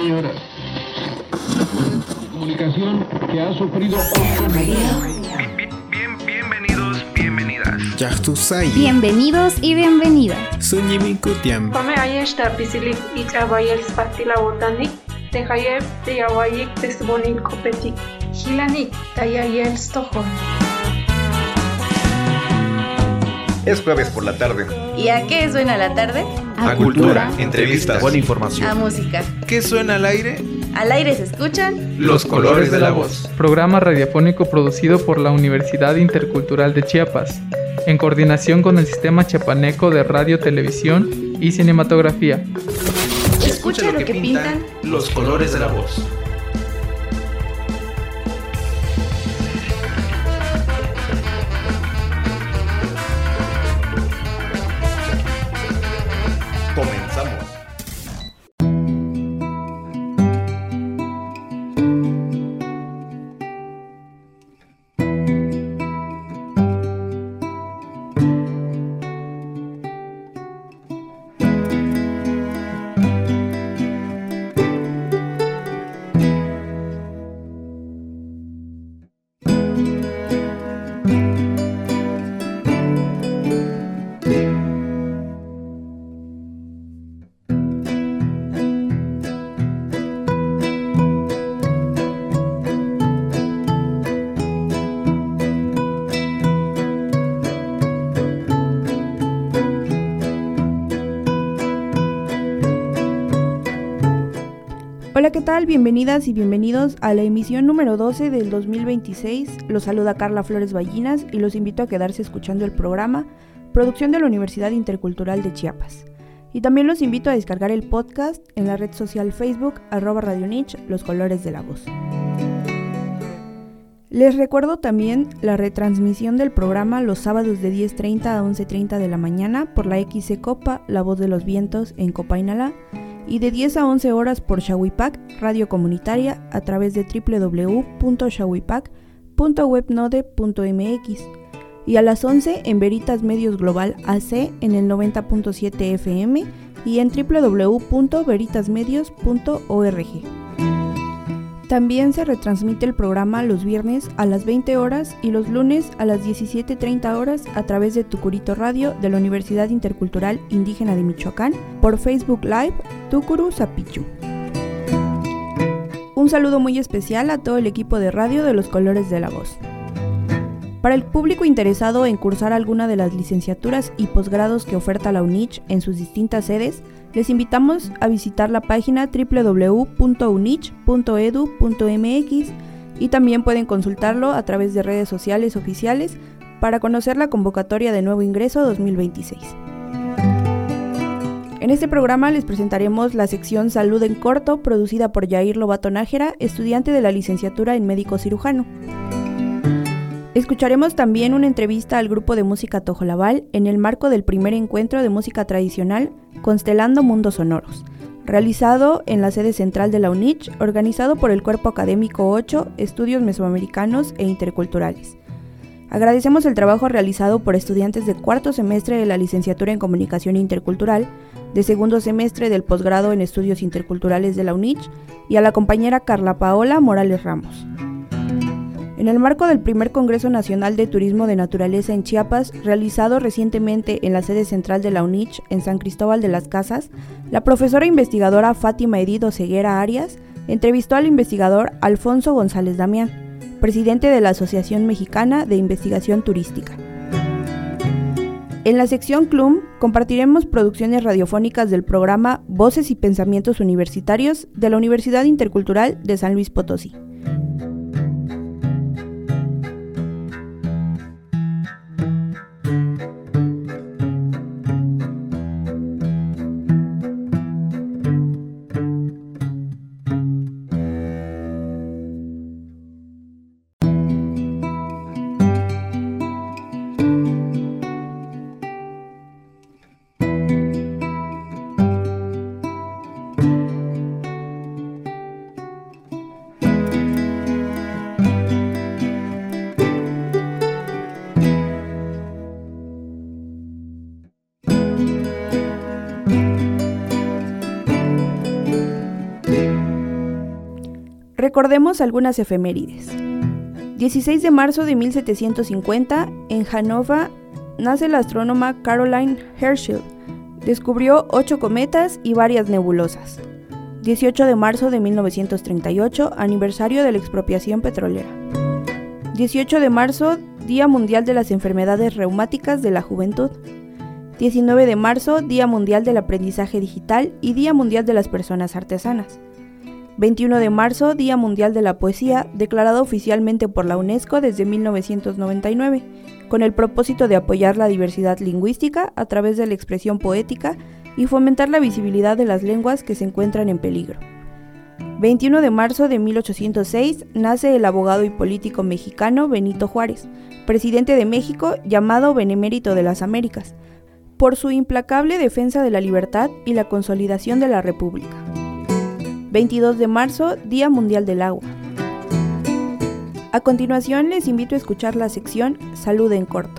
señoras. Comunicación que ha sufrido... Bienvenidas. Bienvenidos y bienvenidas. Come ayesta pisilik y trabayel spatila botanik, tehayeb de yawayik tesbonin kopetik, hilanik tayayel stojo. Es jueves por la tarde. ¿Y a qué suena la tarde? A cultura, entrevistas, buena información. A música. ¿Qué suena al aire? Al aire se escuchan Los colores de la voz. Programa radiofónico producido por la Universidad Intercultural de Chiapas, en coordinación con el Sistema Chiapaneco de Radio, Televisión y Cinematografía. Escucha lo que pintan los colores de la voz. Comenzamos. Hola, ¿qué tal? Bienvenidas y bienvenidos a la emisión número 12 del 2026. Los saluda Carla Flores Ballinas y los invito a quedarse escuchando el programa, producción de la Universidad Intercultural de Chiapas. Y también los invito a descargar el podcast en la red social Facebook, @RadioNich, Los Colores de la Voz. Les recuerdo también la retransmisión del programa los sábados de 10:30 a 11:30 de la mañana por la XC Copa, La Voz de los Vientos en Copainalá, y de 10 a 11 horas por Shawipac, radio comunitaria, a través de www.shawipac.webnode.mx, y a las 11 en Veritas Medios Global AC en el 90.7 FM y en www.veritasmedios.org. También se retransmite el programa los viernes a las 20 horas y los lunes a las 17:30 horas a través de Tucurito Radio de la Universidad Intercultural Indígena de Michoacán por Facebook Live Tucuru Zapichu. Un saludo muy especial a todo el equipo de radio de Los Colores de la Voz. Para el público interesado en cursar alguna de las licenciaturas y posgrados que oferta la UNICH en sus distintas sedes, les invitamos a visitar la página www.unich.edu.mx y también pueden consultarlo a través de redes sociales oficiales para conocer la convocatoria de nuevo ingreso 2026. En este programa les presentaremos la sección Salud en Corto, producida por Yair Lobato Nájera, estudiante de la licenciatura en médico cirujano. Escucharemos también una entrevista al grupo de música Tojolabal en el marco del primer encuentro de música tradicional Constelando Mundos Sonoros, realizado en la sede central de la UNICH, organizado por el Cuerpo Académico 8, Estudios Mesoamericanos e Interculturales. Agradecemos el trabajo realizado por estudiantes de cuarto semestre de la licenciatura en Comunicación Intercultural, de segundo semestre del posgrado en Estudios Interculturales de la UNICH y a la compañera Carla Paola Morales Ramos. En el marco del primer Congreso Nacional de Turismo de Naturaleza en Chiapas, realizado recientemente en la sede central de la UNICH en San Cristóbal de las Casas, la profesora investigadora Fátima Edith Oseguera Arias entrevistó al investigador Alfonso González Damián, presidente de la Asociación Mexicana de Investigación Turística. En la sección CLUM compartiremos producciones radiofónicas del programa Voces y Pensamientos Universitarios de la Universidad Intercultural de San Luis Potosí. Recordemos algunas efemérides. 16 de marzo de 1750, en Hannover, nace la astrónoma Caroline Herschel. Descubrió 8 cometas y varias nebulosas. 18 de marzo de 1938, aniversario de la expropiación petrolera. 18 de marzo, Día Mundial de las Enfermedades Reumáticas de la Juventud. 19 de marzo, Día Mundial del Aprendizaje Digital y Día Mundial de las Personas Artesanas. 21 de marzo, Día Mundial de la Poesía, declarado oficialmente por la UNESCO desde 1999, con el propósito de apoyar la diversidad lingüística a través de la expresión poética y fomentar la visibilidad de las lenguas que se encuentran en peligro. 21 de marzo de 1806, nace el abogado y político mexicano Benito Juárez, presidente de México, llamado Benemérito de las Américas, por su implacable defensa de la libertad y la consolidación de la República. 22 de marzo, Día Mundial del Agua. A continuación, les invito a escuchar la sección Salud en Corto.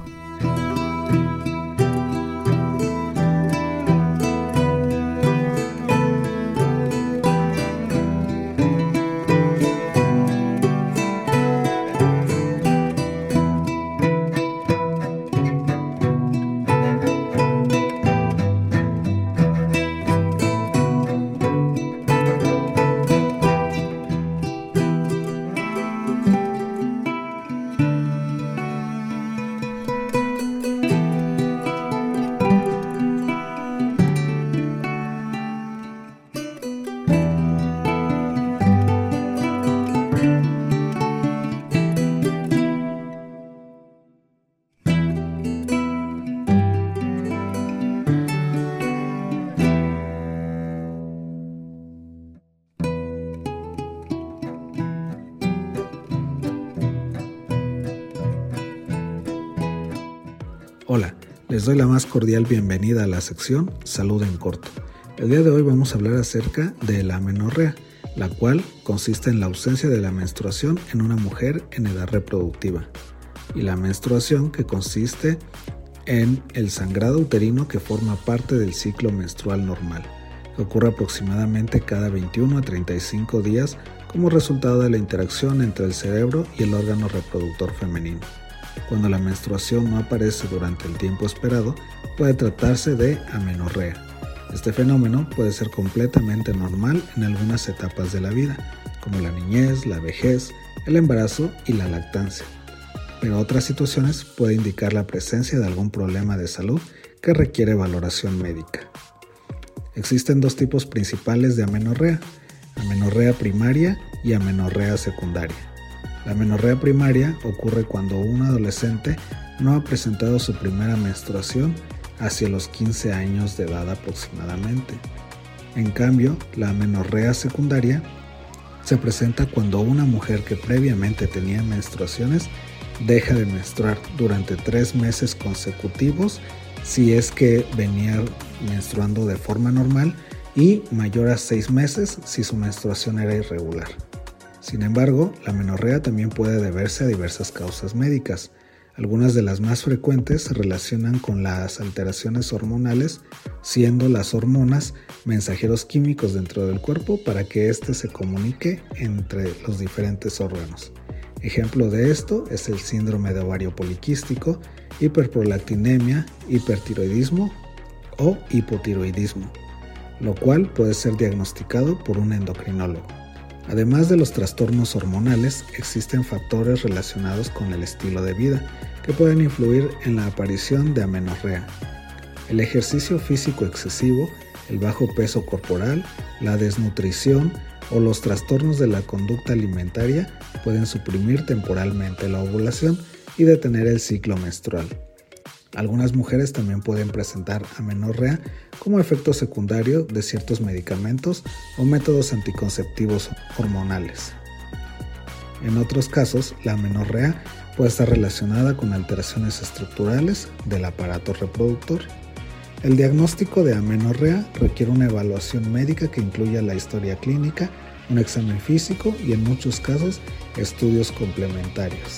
Hola, les doy la más cordial bienvenida a la sección Salud en Corto. El día de hoy vamos a hablar acerca de la amenorrea, la cual consiste en la ausencia de la menstruación en una mujer en edad reproductiva, y la menstruación, que consiste en el sangrado uterino que forma parte del ciclo menstrual normal, que ocurre aproximadamente cada 21 a 35 días como resultado de la interacción entre el cerebro y el órgano reproductor femenino. Cuando la menstruación no aparece durante el tiempo esperado, puede tratarse de amenorrea. Este fenómeno puede ser completamente normal en algunas etapas de la vida, como la niñez, la vejez, el embarazo y la lactancia. Pero otras situaciones pueden indicar la presencia de algún problema de salud que requiere valoración médica. Existen 2 tipos principales de amenorrea: amenorrea primaria y amenorrea secundaria. La amenorrea primaria ocurre cuando un adolescente no ha presentado su primera menstruación hacia los 15 años de edad aproximadamente. En cambio, la amenorrea secundaria se presenta cuando una mujer que previamente tenía menstruaciones deja de menstruar durante 3 meses consecutivos si es que venía menstruando de forma normal, y mayor a 6 meses si su menstruación era irregular. Sin embargo, la amenorrea también puede deberse a diversas causas médicas. Algunas de las más frecuentes se relacionan con las alteraciones hormonales, siendo las hormonas mensajeros químicos dentro del cuerpo para que éste se comunique entre los diferentes órganos. Ejemplo de esto es el síndrome de ovario poliquístico, hiperprolactinemia, hipertiroidismo o hipotiroidismo, lo cual puede ser diagnosticado por un endocrinólogo. Además de los trastornos hormonales, existen factores relacionados con el estilo de vida que pueden influir en la aparición de amenorrea. El ejercicio físico excesivo, el bajo peso corporal, la desnutrición o los trastornos de la conducta alimentaria pueden suprimir temporalmente la ovulación y detener el ciclo menstrual. Algunas mujeres también pueden presentar amenorrea como efecto secundario de ciertos medicamentos o métodos anticonceptivos hormonales. En otros casos, la amenorrea puede estar relacionada con alteraciones estructurales del aparato reproductor. El diagnóstico de amenorrea requiere una evaluación médica que incluya la historia clínica, un examen físico y en muchos casos estudios complementarios.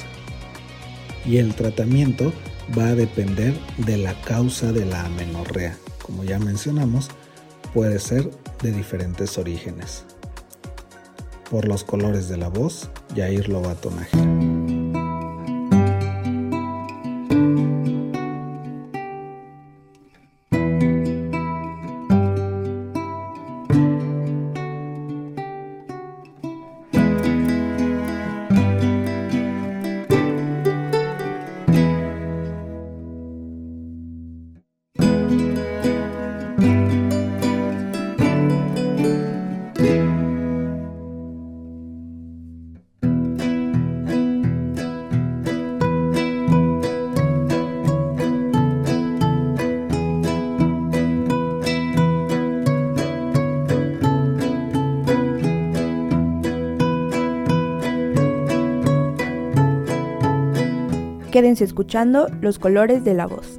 Y el tratamiento va a depender de la causa de la amenorrea. Como ya mencionamos, puede ser de diferentes orígenes. Por los colores de la voz, Yair Lobato Nájera. Quédense escuchando Los colores de la voz.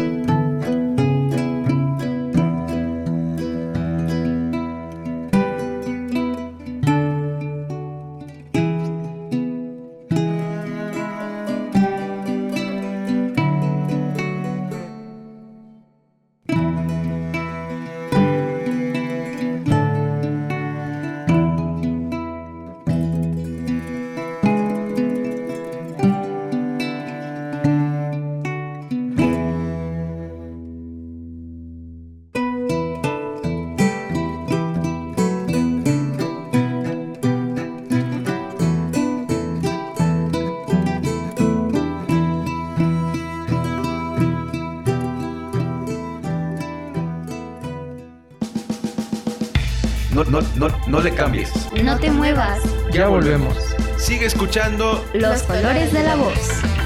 No le cambies. No te muevas. Ya volvemos. Sigue escuchando Los colores de la voz.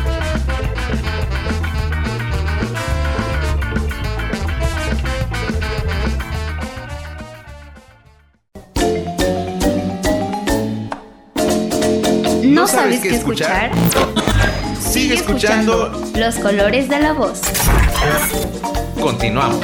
¿No sabes qué escuchar? Sigue escuchando Los colores de la voz. Continuamos.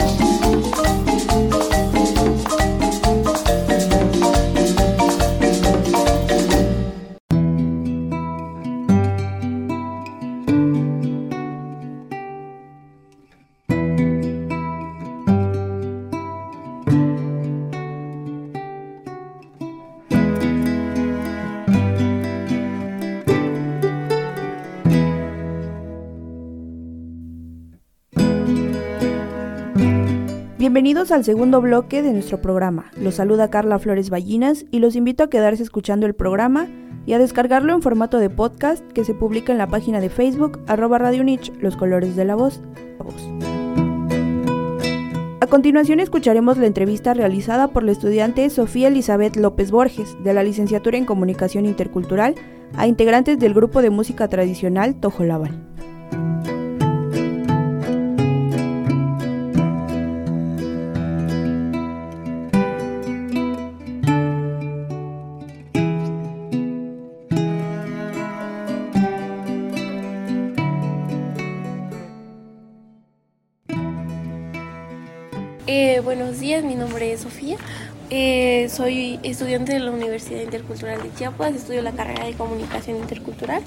Bienvenidos al segundo bloque de nuestro programa. Los saluda Carla Flores Ballinas y los invito a quedarse escuchando el programa y a descargarlo en formato de podcast que se publica en la página de Facebook @Radio Unich, Los colores de la voz. A continuación escucharemos la entrevista realizada por la estudiante Sofía Elizabeth López Borges, de la licenciatura en Comunicación Intercultural, a integrantes del grupo de música tradicional Tojolabal. Buenos días, mi nombre es Sofía, soy estudiante de la Universidad Intercultural de Chiapas, estudio la carrera de Comunicación Intercultural.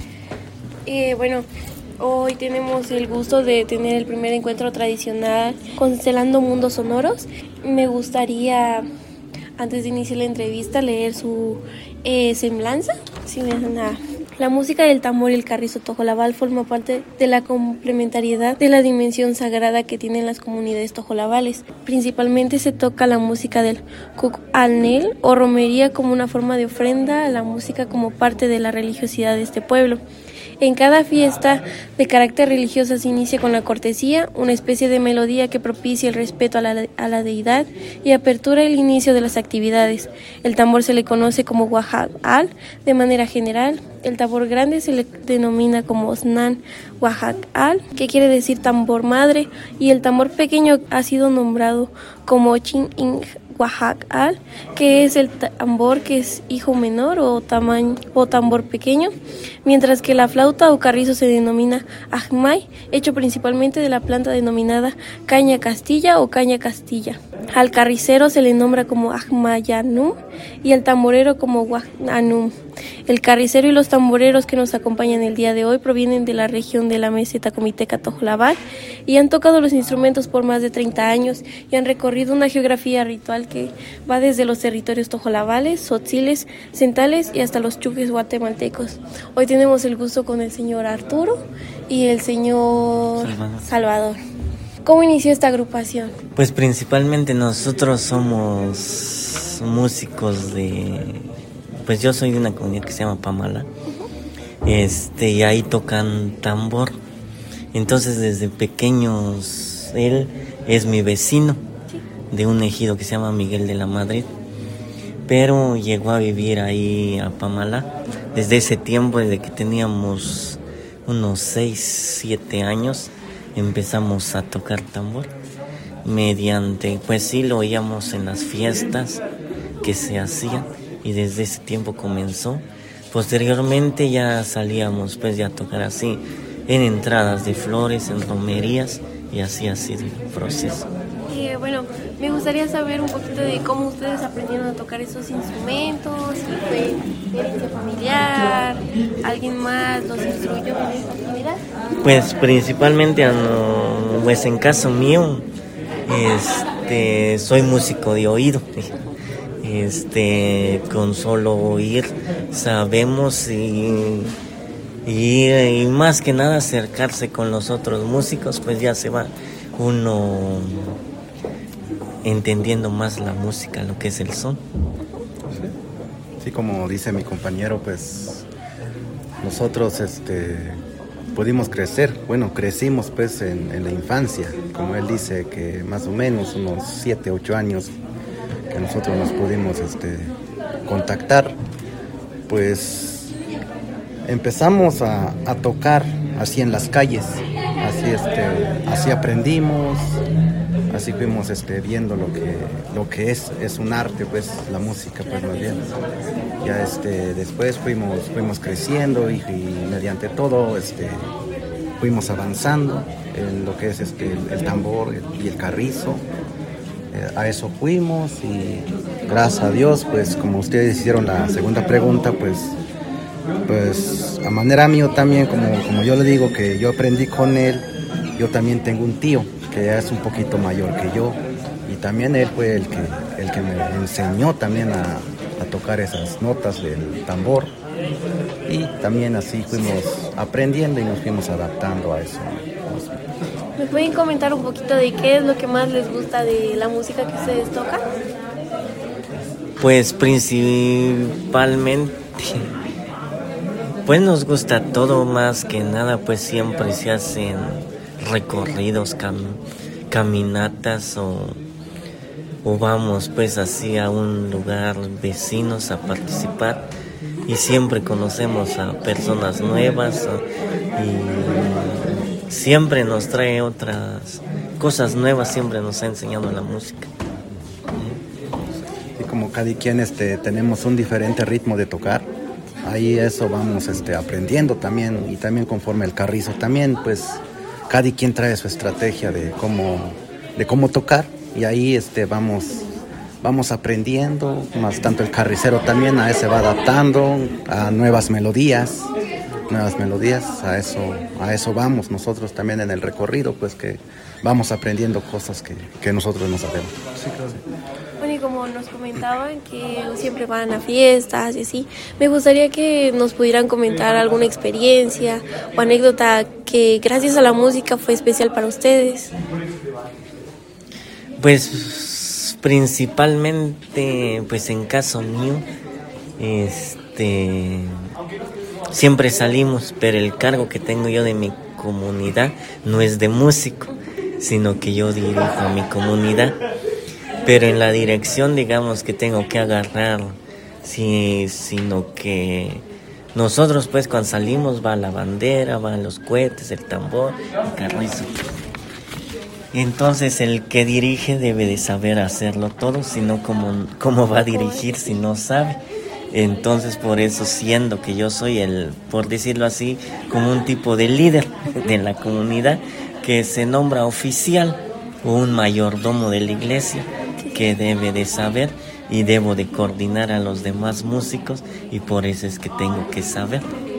Hoy tenemos el gusto de tener el primer encuentro tradicional Constelando Mundos Sonoros. Me gustaría, antes de iniciar la entrevista, leer su semblanza. Si me dan La música del tambor y el carrizo tojolabal forma parte de la complementariedad de la dimensión sagrada que tienen las comunidades tojolabales. Principalmente se toca la música del cuc'alnel o romería como una forma de ofrenda a la música como parte de la religiosidad de este pueblo. En cada fiesta de carácter religioso se inicia con la cortesía, una especie de melodía que propicia el respeto a la deidad y apertura el inicio de las actividades. El tambor se le conoce como Oaxac-al de manera general. El tambor grande se le denomina como Osnan Oaxac-al, que quiere decir tambor madre, y el tambor pequeño ha sido nombrado como Chin-ing Oaxac-al, que es el tambor que es hijo menor o tambor pequeño, mientras que la flauta o carrizo se denomina Ajmay, hecho principalmente de la planta denominada caña castilla o caña castilla. Al carricero se le nombra como Ajmayanum y al tamborero como Guananum. El carricero y los tamboreros que nos acompañan el día de hoy provienen de la región de la meseta comiteca Tojolabal y han tocado los instrumentos por más de 30 años y han recorrido una geografía ritual que va desde los territorios tojolabales, tzotziles, centales y hasta los chuques guatemaltecos. Hoy tenemos el gusto con el señor Arturo y el señor Salvador. ¿Cómo inició esta agrupación? Pues principalmente nosotros somos músicos pues yo soy de una comunidad que se llama Pamala, y ahí tocan tambor. Entonces desde pequeños él es mi vecino de un ejido que se llama Miguel de la Madrid, pero llegó a vivir ahí a Pamala desde ese tiempo, desde que teníamos unos 6, 7 años. Empezamos a tocar tambor mediante, pues sí, lo oíamos en las fiestas que se hacían y desde ese tiempo comenzó. Posteriormente ya salíamos pues ya a tocar así en entradas de flores, en romerías y así ha sido el proceso. Bueno, me gustaría saber un poquito de cómo ustedes aprendieron a tocar esos instrumentos, si fue herencia familiar, alguien más los instruyó en esa actividad. Pues principalmente pues en caso mío, soy músico de oído. Con solo oír sabemos y más que nada acercarse con los otros músicos, pues ya se va uno entendiendo más la música, lo que es el son. Sí, como dice mi compañero, pues nosotros pudimos crecer, crecimos pues en la infancia, como él dice, que más o menos unos 7, 8 años que nosotros nos pudimos contactar, pues empezamos a tocar así en las calles, así aprendimos, así fuimos viendo lo que es un arte, pues la música, pues más bien. Ya después fuimos creciendo y mediante todo fuimos avanzando en lo que es el tambor y el carrizo. A eso fuimos y gracias a Dios, pues como ustedes hicieron la segunda pregunta, pues a manera mío también, como yo le digo que yo aprendí con él, yo también tengo un tío que ya es un poquito mayor que yo y también él fue el que me enseñó también a tocar esas notas del tambor y también así fuimos aprendiendo y nos fuimos adaptando a eso. ¿Me pueden comentar un poquito de qué es lo que más les gusta de la música que ustedes tocan? Pues principalmente, pues nos gusta todo, más que nada, pues siempre se hacen recorridos, caminatas o vamos pues así a un lugar vecinos a participar y siempre conocemos a personas nuevas y siempre nos trae otras cosas nuevas, siempre nos ha enseñado la música. Y como cada quien tenemos un diferente ritmo de tocar, ahí eso vamos aprendiendo también y también conforme el carrizo también pues cada quien trae su estrategia de cómo tocar y ahí vamos aprendiendo, más tanto el carricero también a se va adaptando a nuevas melodías, a eso vamos nosotros también en el recorrido, pues que vamos aprendiendo cosas que nosotros no sabemos. Sí, claro. Bueno, y como nos comentaban que siempre van a fiestas y así, me gustaría que nos pudieran comentar alguna experiencia o anécdota que gracias a la música fue especial para ustedes. Pues principalmente, pues en caso mío, siempre salimos, pero el cargo que tengo yo de mi comunidad no es de músico, sino que yo dirijo a mi comunidad. Pero en la dirección, digamos que tengo que agarrar, sí, sino que nosotros pues cuando salimos va la bandera, van los cohetes, el tambor, el carrizo. Entonces el que dirige debe de saber hacerlo todo, sino cómo va a dirigir si no sabe. Entonces por eso, siendo que yo soy por decirlo así, como un tipo de líder de la comunidad, que se nombra oficial o un mayordomo de la iglesia, que debe de saber y debo de coordinar a los demás músicos y por eso es que tengo que saber.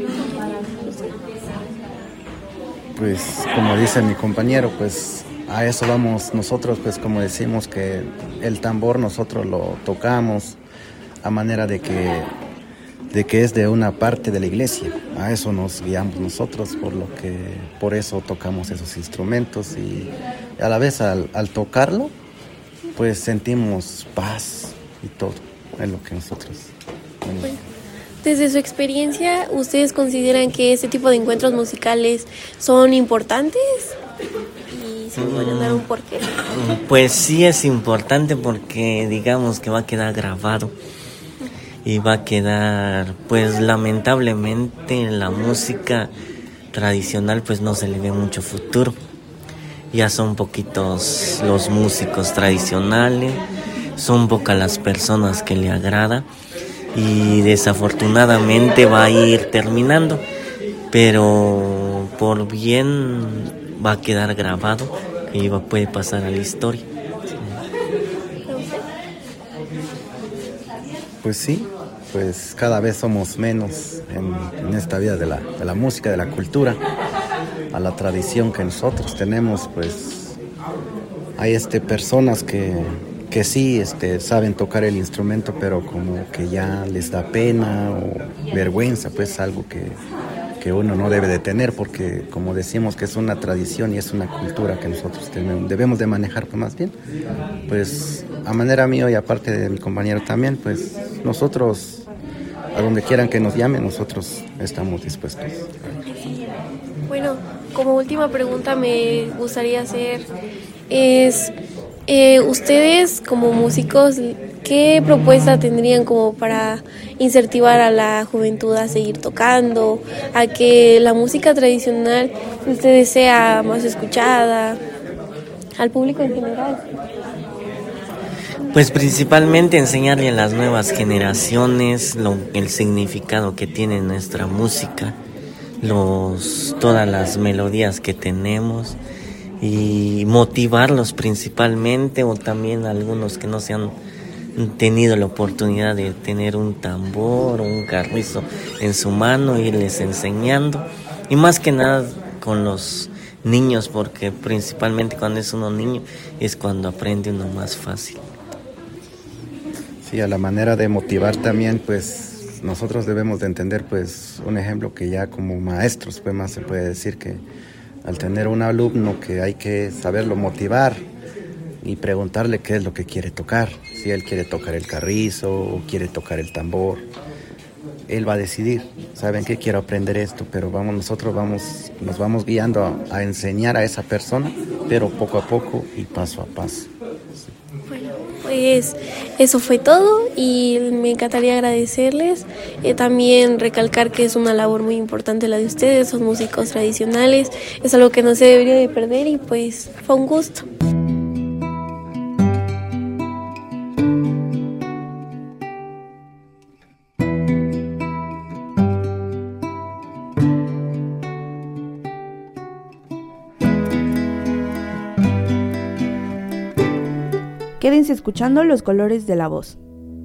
Pues como dice mi compañero, pues a eso vamos nosotros, pues como decimos que el tambor nosotros lo tocamos a manera de que es de una parte de la iglesia. A eso nos guiamos nosotros, por eso tocamos esos instrumentos y a la vez al tocarlo, pues sentimos paz y todo, es lo que nosotros... Bueno, desde su experiencia, ¿ustedes consideran que este tipo de encuentros musicales son importantes? ¿Y si pueden dar un porqué? Pues sí es importante porque digamos que va a quedar grabado. Y va a quedar, pues lamentablemente la música tradicional pues no se le ve mucho futuro. Ya son poquitos los músicos tradicionales, son pocas las personas que le agrada y desafortunadamente va a ir terminando, pero por bien va a quedar grabado y puede pasar a la historia. Pues sí, pues cada vez somos menos en esta vida de la música, de la cultura, a la tradición que nosotros tenemos, pues hay personas que sí saben tocar el instrumento, pero como que ya les da pena o vergüenza, pues algo que uno no debe de tener, porque como decimos que es una tradición y es una cultura que nosotros debemos de manejar, pues más bien, pues a manera mía y aparte de mi compañero también, pues nosotros, a donde quieran que nos llamen, nosotros estamos dispuestos. Bueno, como última pregunta me gustaría hacer ustedes como músicos, ¿qué propuesta tendrían como para incentivar a la juventud a seguir tocando, a que la música tradicional de ustedes sea más escuchada, al público en general? Pues principalmente enseñarle a las nuevas generaciones el significado que tiene nuestra música, todas las melodías que tenemos y motivarlos principalmente, o también algunos que no se han tenido la oportunidad de tener un tambor o un carrizo en su mano, irles enseñando y más que nada con los niños, porque principalmente cuando es uno niño es cuando aprende uno más fácil. Sí, a la manera de motivar también, pues nosotros debemos de entender, pues un ejemplo que ya como maestros, pues más se puede decir que al tener un alumno que hay que saberlo motivar y preguntarle qué es lo que quiere tocar, si él quiere tocar el carrizo o quiere tocar el tambor, él va a decidir, ¿saben qué? Quiero aprender esto, pero nosotros nos vamos guiando a enseñar a esa persona, pero poco a poco y paso a paso. Bueno, pues eso fue todo y me encantaría agradecerles, también recalcar que es una labor muy importante la de ustedes, son músicos tradicionales, es algo que no se debería de perder y pues fue un gusto. Quédense escuchando Los Colores de la Voz.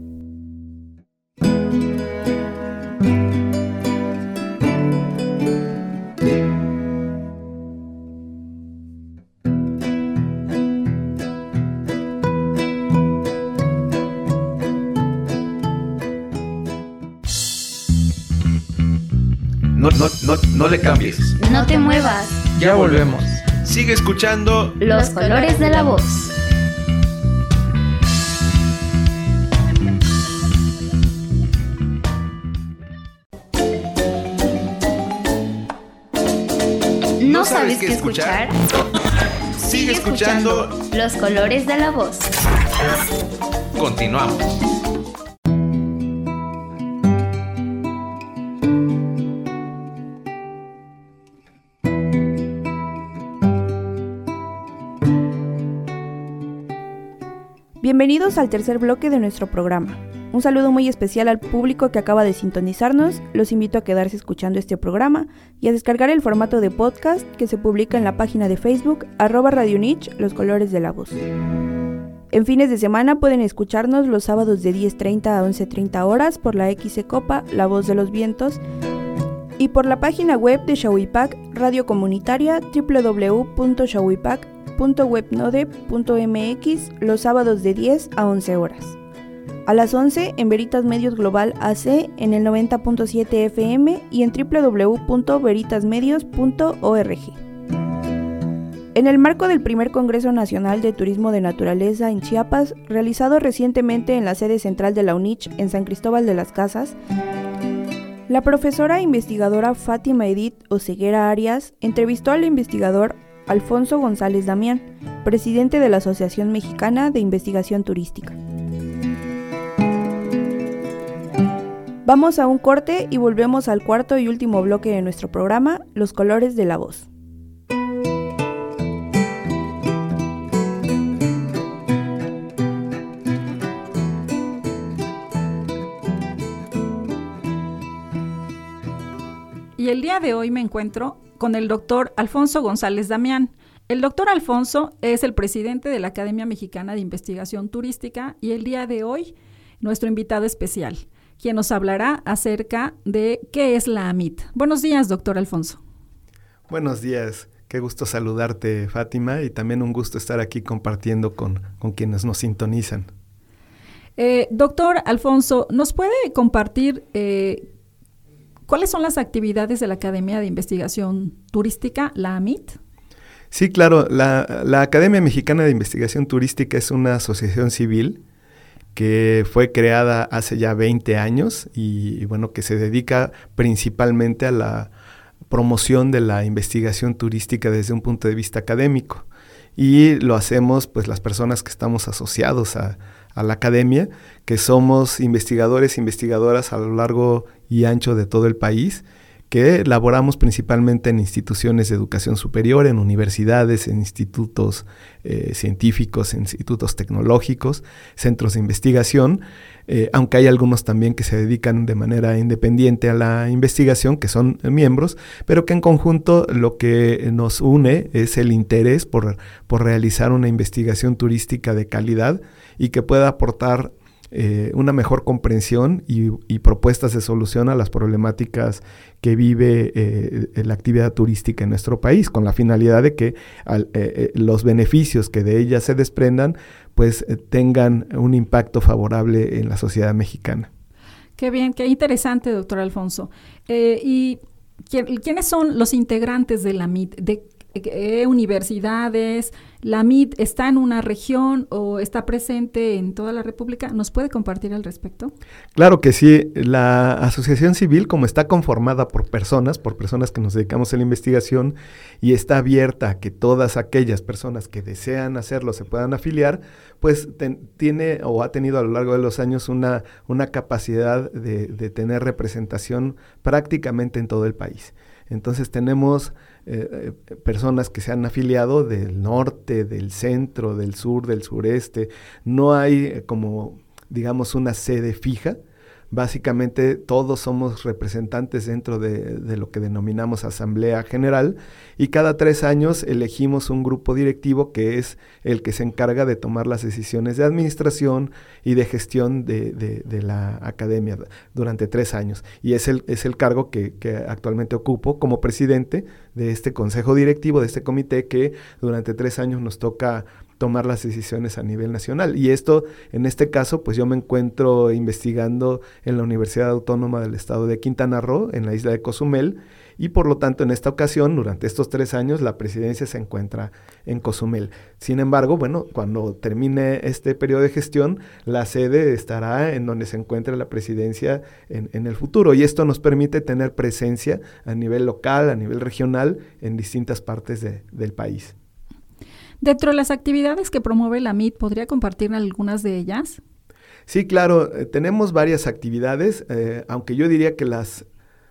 No le cambies. No te muevas. Ya volvemos. Sigue escuchando Los Colores de la Voz. ¿No sabes qué escuchar? Sigue escuchando Los Colores de la Voz. Continuamos. Bienvenidos al tercer bloque de nuestro programa. Un saludo muy especial al público que acaba de sintonizarnos. Los invito a quedarse escuchando este programa y a descargar el formato de podcast que se publica en la página de Facebook @Radio Unich, Los Colores de la Voz. En fines de semana pueden escucharnos los sábados de 10:30 a 11:30 horas por la XC Copa, La Voz de los Vientos, y por la página web de Shahuipac, radio comunitaria www.shahuipac.webnode.mx los sábados de 10 a 11 horas. A las 11 en Veritas Medios Global AC en el 90.7 FM y en www.veritasmedios.org. En el marco del primer Congreso Nacional de Turismo de Naturaleza en Chiapas, realizado recientemente en la sede central de la UNICH en San Cristóbal de las Casas, la profesora e investigadora Fátima Edith Oseguera Arias entrevistó al investigador Alfonso González Damián, presidente de la Asociación Mexicana de Investigación Turística. Vamos a un corte y volvemos al cuarto y último bloque de nuestro programa, Los Colores de la Voz. Y el día de hoy me encuentro con el doctor Alfonso González Damián. El doctor Alfonso es el presidente de la Academia Mexicana de Investigación Turística y el día de hoy nuestro invitado especial, quien nos hablará acerca de qué es la AMIT. Buenos días, doctor Alfonso. Buenos días, qué gusto saludarte, Fátima, y también un gusto estar aquí compartiendo con quienes nos sintonizan. Doctor Alfonso, ¿nos puede compartir cuáles son las actividades de la Academia de Investigación Turística, la AMIT? Sí, claro, la Academia Mexicana de Investigación Turística es una asociación civil que fue creada hace ya 20 años y bueno, que se dedica principalmente a la promoción de la investigación turística desde un punto de vista académico. Y lo hacemos pues las personas que estamos asociados a la academia, que somos investigadores e investigadoras a lo largo y ancho de todo el país, que laboramos principalmente en instituciones de educación superior, en universidades, en institutos científicos, en institutos tecnológicos, centros de investigación, aunque hay algunos también que se dedican de manera independiente a la investigación, que son miembros, pero que en conjunto lo que nos une es el interés por realizar una investigación turística de calidad y que pueda aportar una mejor comprensión y propuestas de solución a las problemáticas que vive la actividad turística en nuestro país, con la finalidad de que los beneficios que de ella se desprendan pues tengan un impacto favorable en la sociedad mexicana. Qué bien, qué interesante, doctor Alfonso. ¿Y quiénes son los integrantes de la MIT? ¿De universidades? ¿La MIT está en una región o está presente en toda la República? ¿Nos puede compartir al respecto? Claro que sí. La asociación civil, como está conformada por personas que nos dedicamos a la investigación y está abierta a que todas aquellas personas que desean hacerlo se puedan afiliar, pues tiene o ha tenido a lo largo de los años una capacidad de tener representación prácticamente en todo el país. Entonces tenemos personas que se han afiliado del norte, del centro, del sur, del sureste. No hay como, digamos, una sede fija. Básicamente todos somos representantes dentro de lo que denominamos Asamblea General y cada 3 años elegimos un grupo directivo que es el que se encarga de tomar las decisiones de administración y de gestión de la academia durante 3 años. Y es el cargo que actualmente ocupo como presidente de este consejo directivo, de este comité que durante 3 años nos toca tomar las decisiones a nivel nacional. Y esto, en este caso, pues yo me encuentro investigando en la Universidad Autónoma del Estado de Quintana Roo, en la isla de Cozumel, y por lo tanto en esta ocasión, durante estos 3 años, la presidencia se encuentra en Cozumel. Sin embargo, bueno, cuando termine este periodo de gestión, la sede estará en donde se encuentre la presidencia en el futuro, y esto nos permite tener presencia a nivel local, a nivel regional, en distintas partes del país. Dentro de las actividades que promueve la MIT, ¿podría compartir algunas de ellas? Sí, claro, tenemos varias actividades, aunque yo diría que las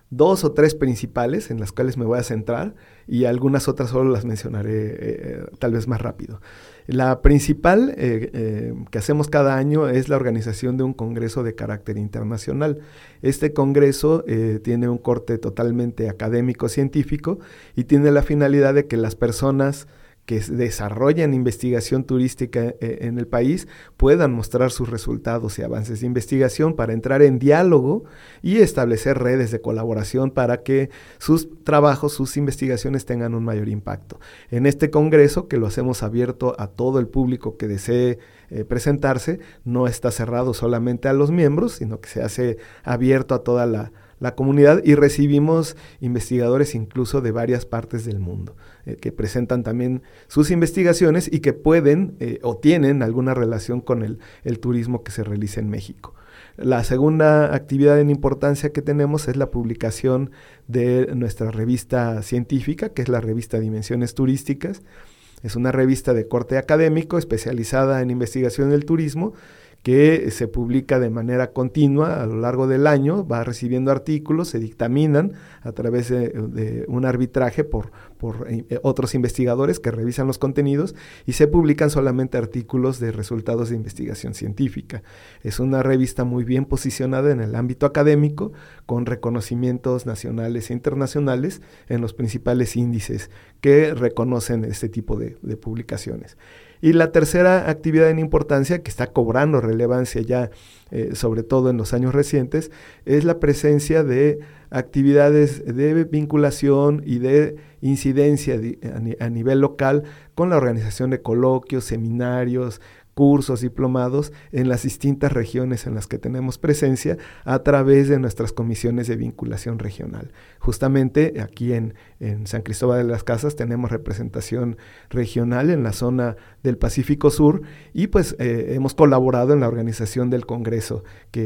2 o 3 principales en las cuales me voy a centrar y algunas otras solo las mencionaré tal vez más rápido. La principal que hacemos cada año es la organización de un congreso de carácter internacional. Este congreso tiene un corte totalmente académico-científico y tiene la finalidad de que las personas que desarrollan investigación turística en el país puedan mostrar sus resultados y avances de investigación para entrar en diálogo y establecer redes de colaboración para que sus trabajos, sus investigaciones tengan un mayor impacto. En este congreso, que lo hacemos abierto a todo el público que desee presentarse, no está cerrado solamente a los miembros, sino que se hace abierto a toda la comunidad, y recibimos investigadores incluso de varias partes del mundo que presentan también sus investigaciones y que pueden o tienen alguna relación con el turismo que se realiza en México. La segunda actividad en importancia que tenemos es la publicación de nuestra revista científica, que es la revista Dimensiones Turísticas. Es una revista de corte académico especializada en investigación del turismo, que se publica de manera continua a lo largo del año, va recibiendo artículos, se dictaminan a través de un arbitraje por otros investigadores que revisan los contenidos, y se publican solamente artículos de resultados de investigación científica. Es una revista muy bien posicionada en el ámbito académico, con reconocimientos nacionales e internacionales en los principales índices que reconocen este tipo de publicaciones. Y la tercera actividad en importancia, que está cobrando relevancia ya, sobre todo en los años recientes, es la presencia de actividades de vinculación y de incidencia a nivel local con la organización de coloquios, seminarios, cursos, diplomados en las distintas regiones en las que tenemos presencia a través de nuestras comisiones de vinculación regional. Justamente aquí en San Cristóbal de las Casas tenemos representación regional en la zona del Pacífico Sur, y pues hemos colaborado en la organización del congreso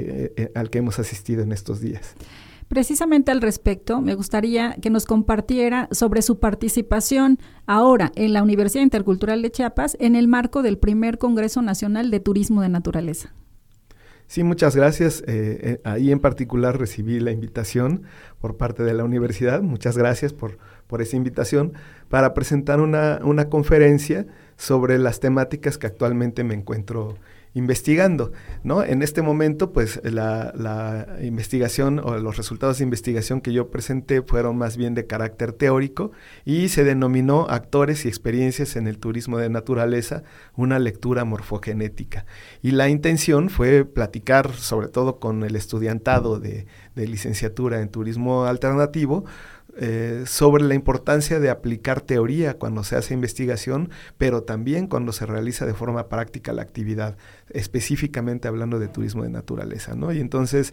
al que hemos asistido en estos días. Precisamente al respecto, me gustaría que nos compartiera sobre su participación ahora en la Universidad Intercultural de Chiapas en el marco del primer Congreso Nacional de Turismo de Naturaleza. Sí, muchas gracias. Ahí en particular recibí la invitación por parte de la universidad. Muchas gracias por esa invitación para presentar una conferencia sobre las temáticas que actualmente me encuentro investigando, ¿no? En este momento, pues, la investigación o los resultados de investigación que yo presenté fueron más bien de carácter teórico y se denominó Actores y Experiencias en el Turismo de Naturaleza, una lectura morfogenética. Y la intención fue platicar, sobre todo con el estudiantado de licenciatura en turismo alternativo, sobre la importancia de aplicar teoría cuando se hace investigación, pero también cuando se realiza de forma práctica la actividad, específicamente hablando de turismo de naturaleza, ¿no? Y entonces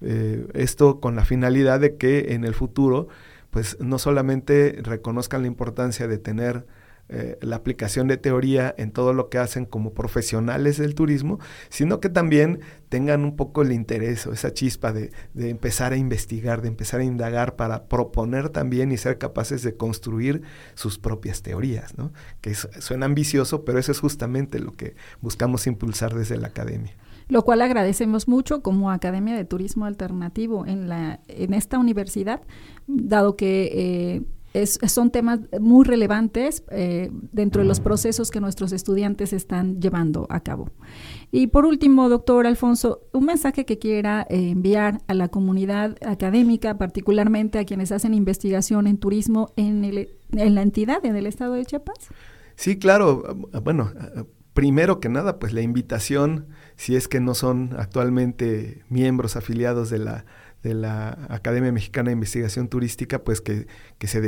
esto con la finalidad de que en el futuro pues no solamente reconozcan la importancia de tener la aplicación de teoría en todo lo que hacen como profesionales del turismo, sino que también tengan un poco el interés o esa chispa de empezar a investigar, de empezar a indagar para proponer también y ser capaces de construir sus propias teorías, ¿no? Que suena ambicioso, pero eso es justamente lo que buscamos impulsar desde la academia. Lo cual agradecemos mucho como Academia de Turismo Alternativo en esta universidad, dado que son temas muy relevantes dentro de los procesos que nuestros estudiantes están llevando a cabo. Y por último, doctor Alfonso, un mensaje que quiera enviar a la comunidad académica, particularmente a quienes hacen investigación en turismo en la entidad, en el estado de Chiapas. Sí, claro. Bueno, primero que nada, pues la invitación, si es que no son actualmente miembros afiliados de la Academia Mexicana de Investigación Turística, pues que se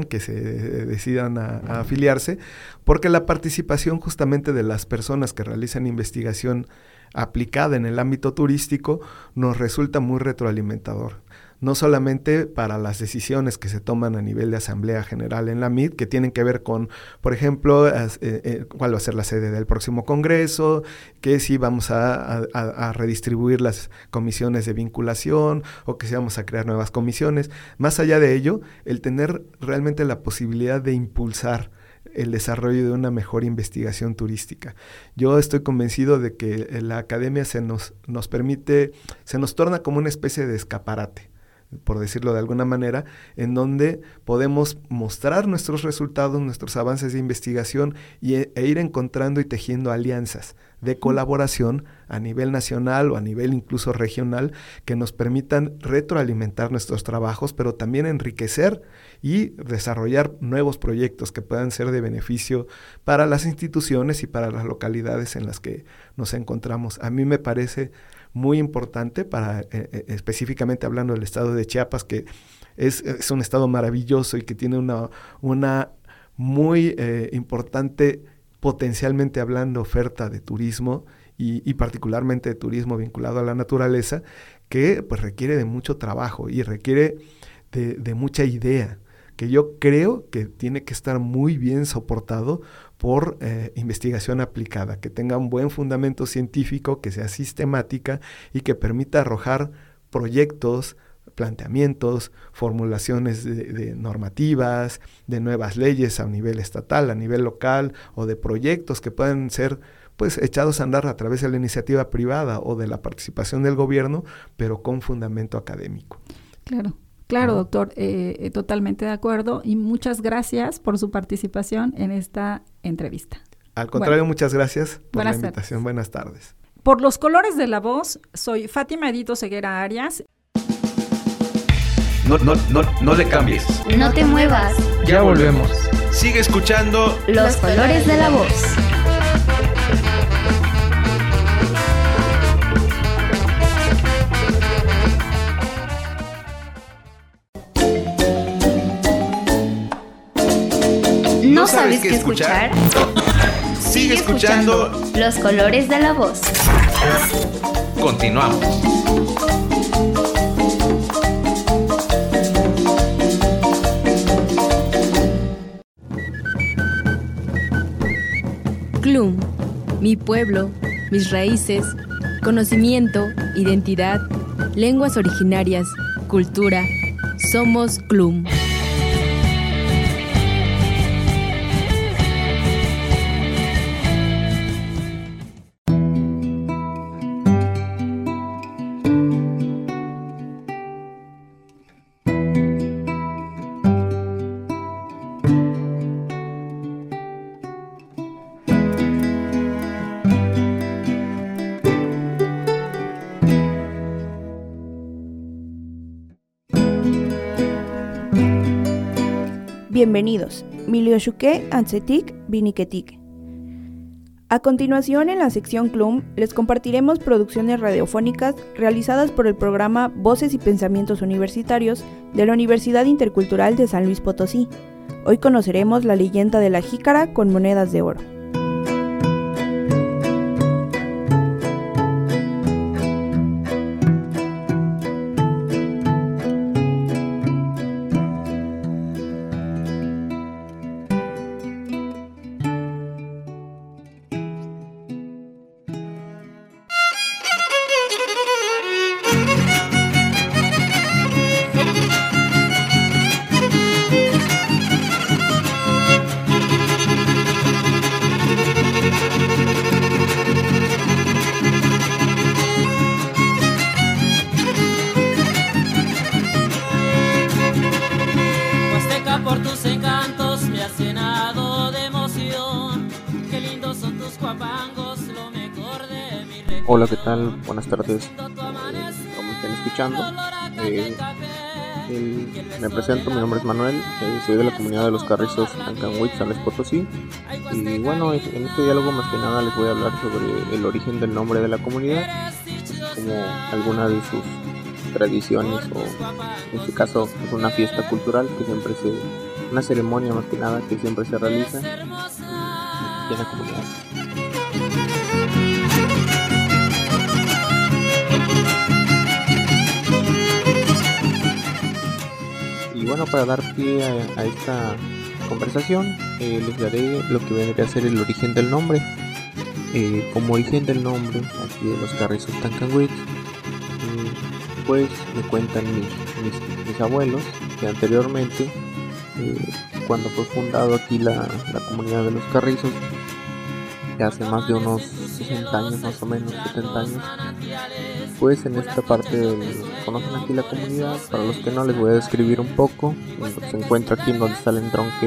decidan a afiliarse, porque la participación justamente de las personas que realizan investigación aplicada en el ámbito turístico nos resulta muy retroalimentador. No solamente para las decisiones que se toman a nivel de Asamblea General en la MIT, que tienen que ver con, por ejemplo, cuál va a ser la sede del próximo congreso, que si vamos a redistribuir las comisiones de vinculación o que si vamos a crear nuevas comisiones. Más allá de ello, el tener realmente la posibilidad de impulsar el desarrollo de una mejor investigación turística. Yo estoy convencido de que la academia se nos torna como una especie de escaparate, por decirlo de alguna manera, en donde podemos mostrar nuestros resultados, nuestros avances de investigación e ir encontrando y tejiendo alianzas de colaboración a nivel nacional o a nivel incluso regional que nos permitan retroalimentar nuestros trabajos, pero también enriquecer y desarrollar nuevos proyectos que puedan ser de beneficio para las instituciones y para las localidades en las que nos encontramos. A mí me parece muy importante para específicamente hablando del estado de Chiapas, que es un estado maravilloso y que tiene una muy importante, potencialmente hablando, oferta de turismo y particularmente de turismo vinculado a la naturaleza, que pues requiere de mucho trabajo y requiere de mucha idea, que yo creo que tiene que estar muy bien soportado por investigación aplicada, que tenga un buen fundamento científico, que sea sistemática y que permita arrojar proyectos, planteamientos, formulaciones de normativas, de nuevas leyes a nivel estatal, a nivel local, o de proyectos que puedan ser pues echados a andar a través de la iniciativa privada o de la participación del gobierno, pero con fundamento académico. Claro, doctor, totalmente de acuerdo, y muchas gracias por su participación en esta entrevista. Al contrario, muchas gracias por la invitación. Buenas tardes. Por los colores de la voz, soy Fátima Edito Ceguera Arias. No le cambies. No te muevas. Ya volvemos. Sigue escuchando Los colores de la voz. ¿No sabes qué escuchar? Sigue escuchando Los colores de la voz. Continuamos. CLUM, mi pueblo, mis raíces, conocimiento, identidad, lenguas originarias, cultura. Somos CLUM. Bienvenidos, Milioshuké Antsetik Viniketik. A continuación, en la sección CLUM, les compartiremos producciones radiofónicas realizadas por el programa Voces y Pensamientos Universitarios de la Universidad Intercultural de San Luis Potosí. Hoy conoceremos la leyenda de la jícara con monedas de oro. Hola, ¿qué tal? Buenas tardes. Como estén escuchando, me presento, mi nombre es Manuel, soy de la comunidad de los Carrizos, Tancanhuitz, San Luis Potosí. Y bueno, en este diálogo más que nada les voy a hablar sobre el origen del nombre de la comunidad, como alguna de sus tradiciones, o en este caso es una fiesta cultural que siempre una ceremonia más que nada que siempre se realiza en la comunidad. Y bueno, para dar pie a esta conversación, les daré lo que vendría a ser el origen del nombre. Como origen del nombre aquí de los Carrizos Tancanhuitz, pues me cuentan mis abuelos que anteriormente, cuando fue fundado aquí la comunidad de los Carrizos, que hace más de unos 60 años, más o menos 70 años, pues en esta parte conocen aquí la comunidad. Para los que no, les voy a describir un poco. Se encuentra aquí en donde está el entronque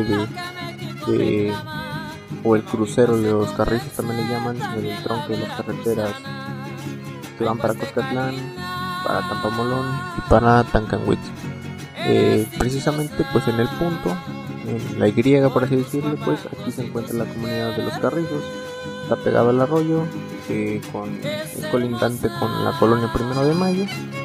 o el crucero de los Carrizos, también le llaman, el entronque de las carreteras que van para Cuscatlán, para Tampamolón y para Tancanwitz. Precisamente pues en el punto, en la Y, por así decirlo, pues aquí se encuentra la comunidad de los Carrizos. Está pegado al arroyo, es colindante con la colonia 1 de Mayo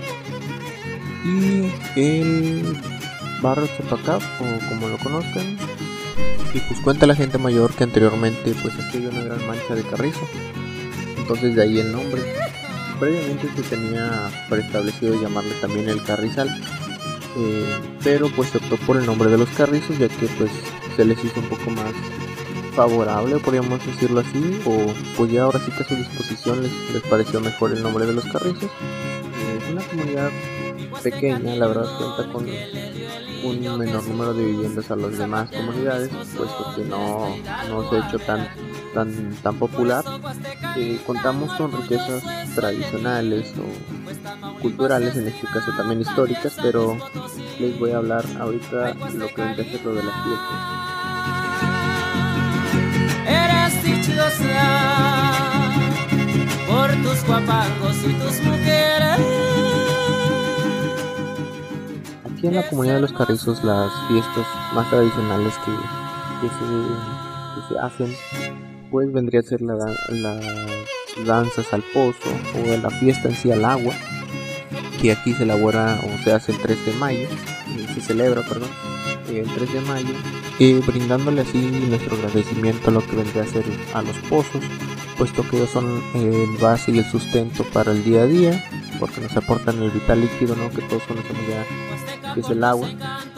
y el barrio Chapacap, o como lo conozcan. Y pues cuenta la gente mayor que anteriormente pues aquí había una gran mancha de carrizo, entonces de ahí el nombre. Previamente se tenía preestablecido llamarle también el Carrizal, pero pues se optó por el nombre de los Carrizos, ya que pues se les hizo un poco más favorable, podríamos decirlo así, o pues ya ahora sí que a su disposición les pareció mejor el nombre de los Carrizos. Es una comunidad pequeña, la verdad cuenta con un menor número de viviendas a las demás comunidades, puesto que no se ha hecho tan popular. Contamos con riquezas tradicionales o culturales, en este caso también históricas, pero les voy a hablar ahorita lo que vendría a ser lo de las fiestas. Eres dichosa por tus guapangos y tus mujeres. Aquí en la comunidad de los Carrizos, las fiestas más tradicionales que se hacen, pues vendría a ser las danzas al pozo, o la fiesta en sí al agua, que aquí se elabora o se hace el 3 de mayo, se celebra, el 3 de mayo, brindándole así nuestro agradecimiento a lo que vendría a ser a los pozos, puesto que ellos son el base y el sustento para el día a día, porque nos aportan el vital líquido, ¿no?, que todos conocemos ya, que es el agua.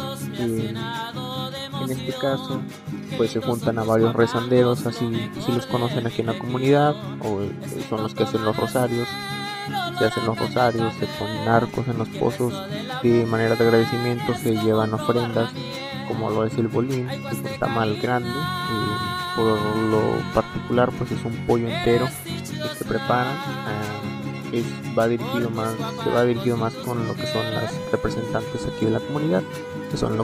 En este caso pues se juntan a varios rezanderos, así si los conocen aquí en la comunidad, o son los que hacen los rosarios. Se hacen los rosarios, se ponen arcos en los pozos, de manera de agradecimiento se llevan ofrendas, como lo es el bolín, que es un tamal grande, y por lo particular pues es un pollo entero que se prepara. Se va dirigido más con lo que son las representantes aquí de la comunidad, que son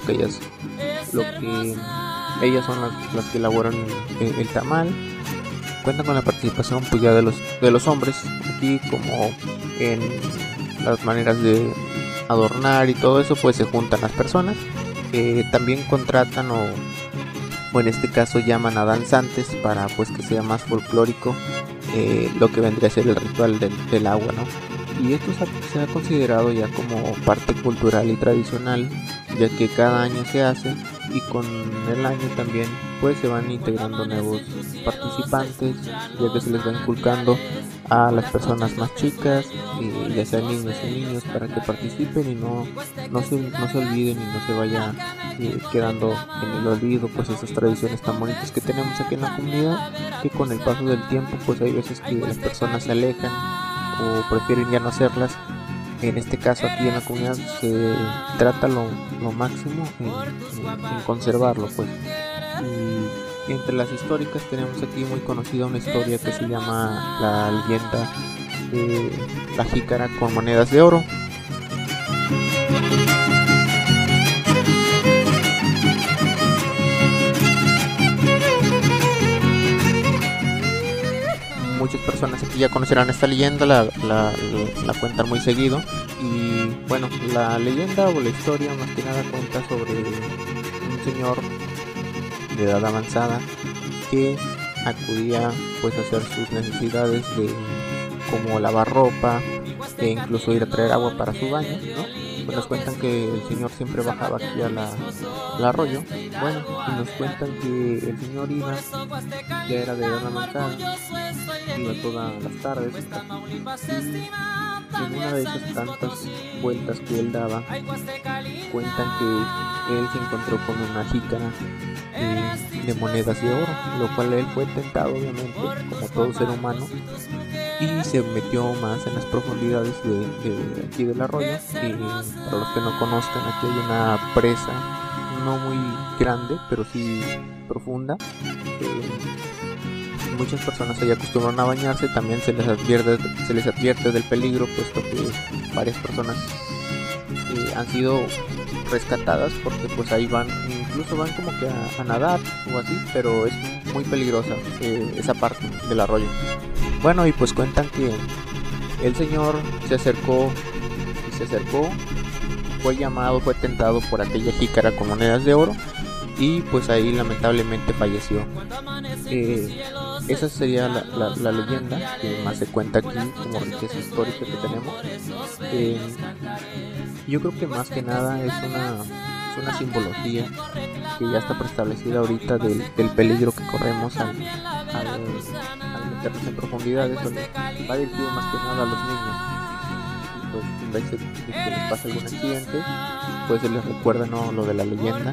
ellas son las que elaboran el tamal. Cuentan con la participación pues ya de los hombres aquí, como en las maneras de adornar y todo eso, pues se juntan las personas. También contratan o en este caso llaman a danzantes para pues que sea más folclórico lo que vendría a ser el ritual del agua, ¿no? Y esto se ha considerado ya como parte cultural y tradicional, ya que cada año se hace, y con el año también pues se van integrando nuevos participantes, ya que se les va inculcando a las personas más chicas, ya sean niños y niños, para que participen y no se olviden y no se vaya quedando en el olvido pues esas tradiciones tan bonitas que tenemos aquí en la comunidad, que con el paso del tiempo pues hay veces que las personas se alejan o prefieren ya no hacerlas. En este caso aquí en la comunidad se trata lo máximo en conservarlo pues. Y entre las históricas tenemos aquí muy conocida una historia que se llama la leyenda de la jícara con monedas de oro. Muchas personas aquí ya conocerán esta leyenda, la cuentan muy seguido. Y bueno, la leyenda o la historia más que nada cuenta sobre un señor de edad avanzada que acudía pues a hacer sus necesidades de como lavar ropa e incluso ir a traer agua para su baño, ¿no? Pues nos cuentan que el señor siempre bajaba aquí al arroyo. Bueno, y nos cuentan que el señor iba, ya era de edad avanzada, iba todas las tardes, y en una de esas tantas vueltas que él daba, cuentan que él se encontró con una jícara de monedas de oro, lo cual él fue tentado, obviamente, como todo ser humano, y se metió más en las profundidades de aquí del arroyo. Y para los que no conozcan, aquí hay una presa no muy grande, pero sí profunda, muchas personas allá acostumbran a bañarse, también se les advierte del peligro, puesto que varias personas han sido rescatadas porque pues ahí van, incluso van como que a nadar o así, pero es muy peligrosa esa parte del arroyo. Bueno, y pues cuentan que el señor se acercó, fue tentado por aquella jícara con monedas de oro y pues ahí lamentablemente falleció. Esa sería la leyenda que más se cuenta aquí como riqueza histórica que tenemos. Yo creo que más que nada es una simbología que ya está preestablecida ahorita del peligro que corremos al meternos en profundidades, donde va dirigido más que nada a los niños. Y pues en vez de que les pase algún accidente, pues se les recuerda, ¿no?, lo de la leyenda.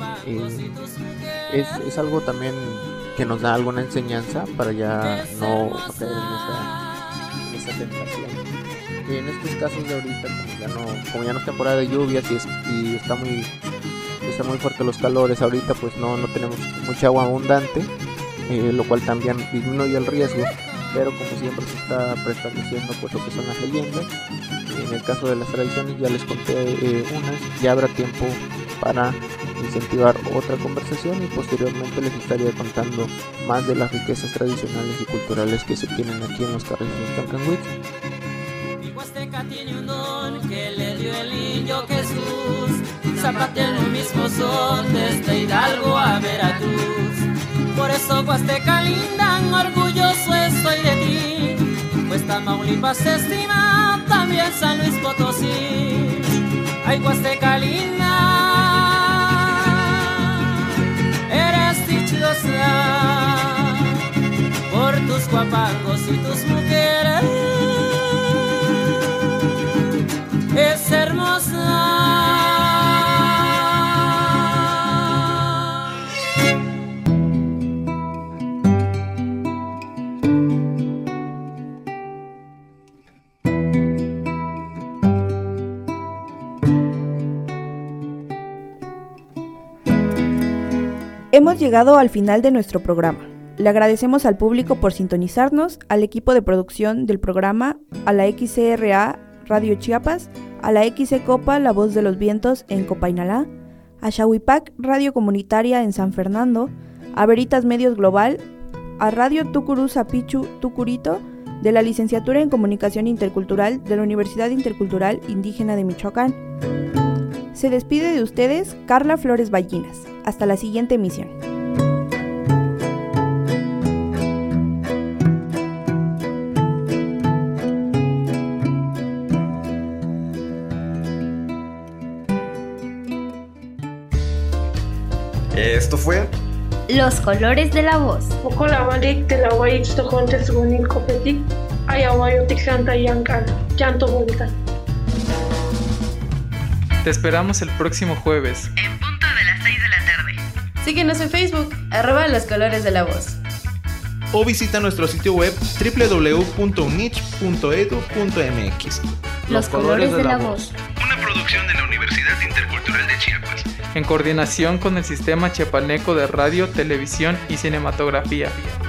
Es algo también que nos da alguna enseñanza para ya no caer en esa tentación. En estos casos de ahorita, como ya no es temporada de lluvias y está muy fuerte los calores ahorita, pues no tenemos mucha agua abundante, lo cual también disminuye el riesgo, pero como siempre se está preestableciendo pues lo que son las leyendas. En el caso de las tradiciones ya les conté unas, ya habrá tiempo para incentivar otra conversación y posteriormente les estaría contando más de las riquezas tradicionales y culturales que se tienen aquí en los Carrizos de Tancanwitz. Huasteca tiene un don que le dio el niño Jesús, zapatea en un mismo son desde Hidalgo a Veracruz. Por eso Huasteca linda, orgulloso estoy de ti, pues Tamaulipas se estima, también San Luis Potosí. Ay, Huasteca linda, eres dichosa por tus guapangos y tus mujeres. Es hermosa. Hemos llegado al final de nuestro programa. Le agradecemos al público por sintonizarnos, al equipo de producción del programa, a la XCRA Radio Chiapas, a la XCOPA La Voz de los Vientos en Copainalá, a Xahuipac Radio Comunitaria en San Fernando, a Veritas Medios Global, a Radio Tucurú Zapichu Tucurito de la Licenciatura en Comunicación Intercultural de la Universidad Intercultural Indígena de Michoacán. Se despide de ustedes Carla Flores Ballinas. Hasta la siguiente emisión. Esto fue Los Colores de la Voz. Okolawalik de la Wayich Tojontes Gunil Copetic, Ayawayo Tixanta Yankal, Llanto Volta. Te esperamos el próximo jueves, en punto de las 6 de la tarde. Síguenos en Facebook, @Los Colores de la Voz. O visita nuestro sitio web www.unich.edu.mx. Los Colores de la Voz. Una producción de la Universidad Intercultural de Chiapas. En coordinación con el Sistema Chiapaneco de Radio, Televisión y Cinematografía.